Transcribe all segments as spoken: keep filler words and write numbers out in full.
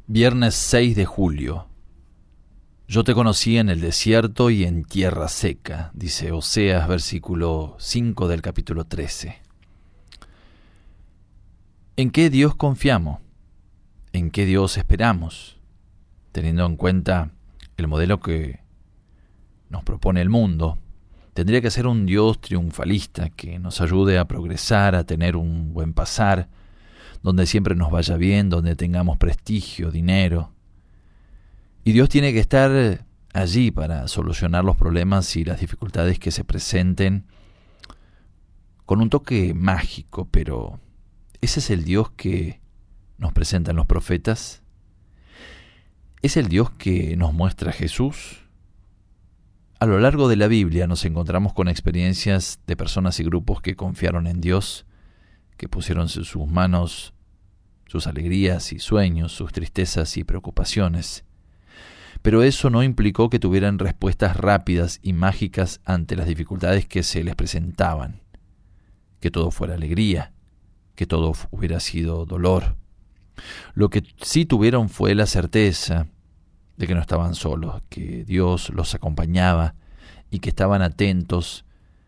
Viernes seis de julio. Yo te conocí en el desierto y en tierra seca, dice Oseas, versículo cinco del capítulo trece. ¿En qué Dios confiamos? ¿En qué Dios esperamos? Teniendo en cuenta el modelo que nos propone el mundo, tendría que ser un Dios triunfalista que nos ayude a progresar, a tener un buen pasar, donde siempre nos vaya bien, donde tengamos prestigio, dinero. Y Dios tiene que estar allí para solucionar los problemas y las dificultades que se presenten con un toque mágico, pero ¿ese es el Dios que nos presentan los profetas? ¿Es el Dios que nos muestra Jesús? A lo largo de la Biblia nos encontramos con experiencias de personas y grupos que confiaron en Dios, que pusieron en sus manos sus alegrías y sueños, sus tristezas y preocupaciones. Pero eso no implicó que tuvieran respuestas rápidas y mágicas ante las dificultades que se les presentaban, que todo fuera alegría, que todo hubiera sido dolor. Lo que sí tuvieron fue la certeza de que no estaban solos, que Dios los acompañaba y que estaban atentos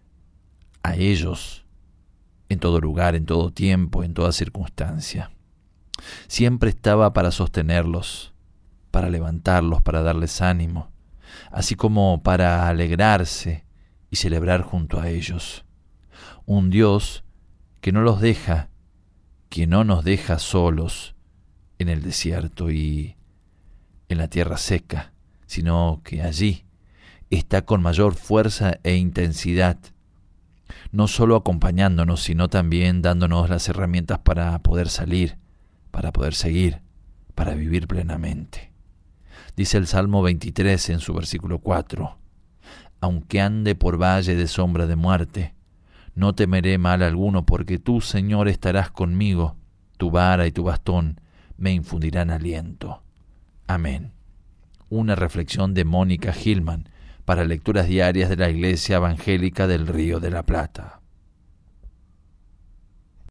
a ellos en todo lugar, en todo tiempo, en toda circunstancia. Siempre estaba para sostenerlos, para levantarlos, para darles ánimo, así como para alegrarse y celebrar junto a ellos. Un Dios que no los deja, que no nos deja solos en el desierto y en la tierra seca, sino que allí está con mayor fuerza e intensidad, no solo acompañándonos, sino también dándonos las herramientas para poder salir, para poder seguir, para vivir plenamente. Dice el Salmo veintitrés en su versículo cuatro, aunque ande por valle de sombra de muerte, no temeré mal alguno, porque tú, Señor, estarás conmigo, tu vara y tu bastón me infundirán aliento. Amén. Una reflexión de Mónica Hillman para lecturas diarias de la Iglesia Evangélica del Río de la Plata.